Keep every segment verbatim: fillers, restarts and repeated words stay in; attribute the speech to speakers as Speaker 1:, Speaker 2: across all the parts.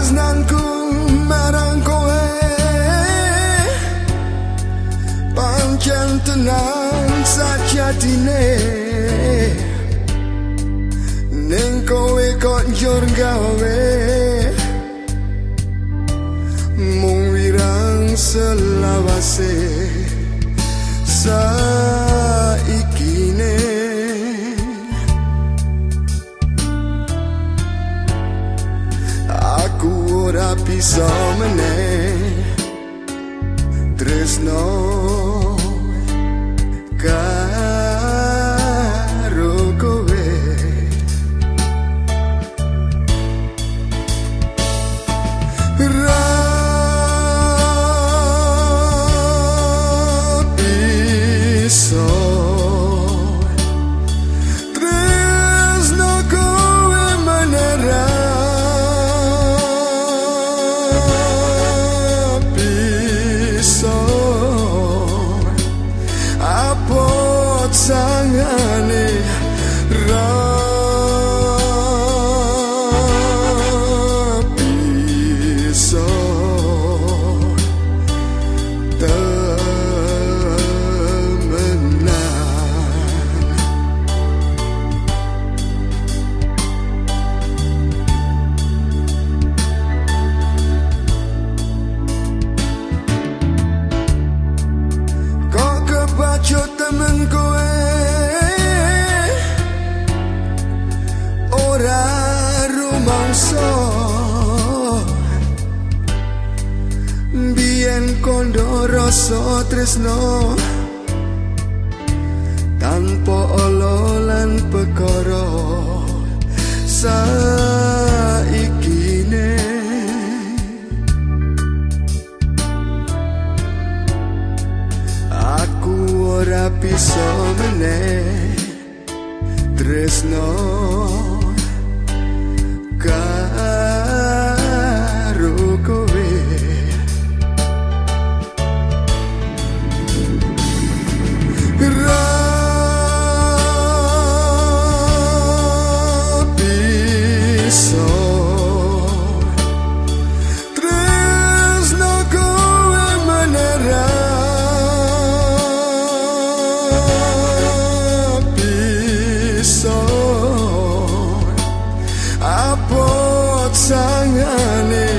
Speaker 1: tresnanku marang kowe pancen tenang sajatine ning kowe kok njur gawe mung wirang selawase saikine aku ora bisa meneh tresno karo kowe sangane rapi so temenan kok kebacut temen kowe rumangsa biyen kondo rasa tresno tanpa olo lan perkara saikine aku ora bisa meneh tresno karo kowe rapi so tresno kowe menera rapi so apot sangane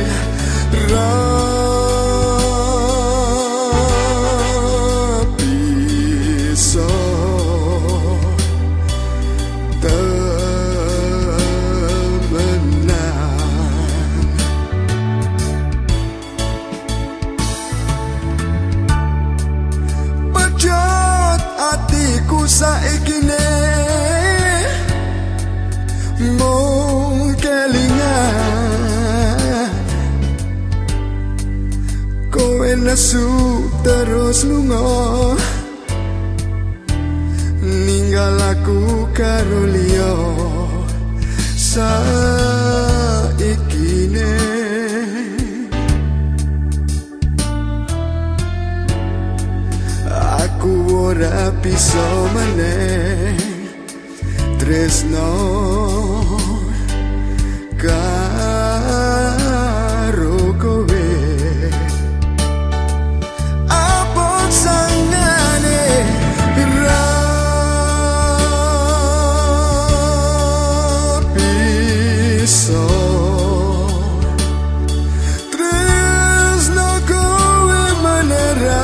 Speaker 1: rapi so temenan pejot atiku saikine mung kelingan kowe nesu terus lunga ninggal aku karo liya saikine aku ora bisa meneh tresno karo kowe apot sangane rapi so tresno kowe menera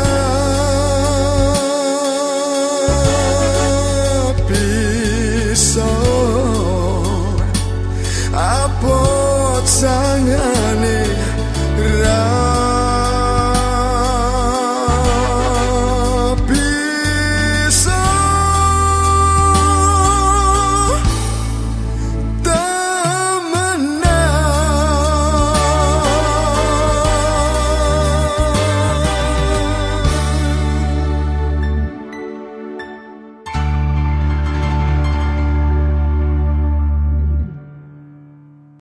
Speaker 1: rapi so apot sangat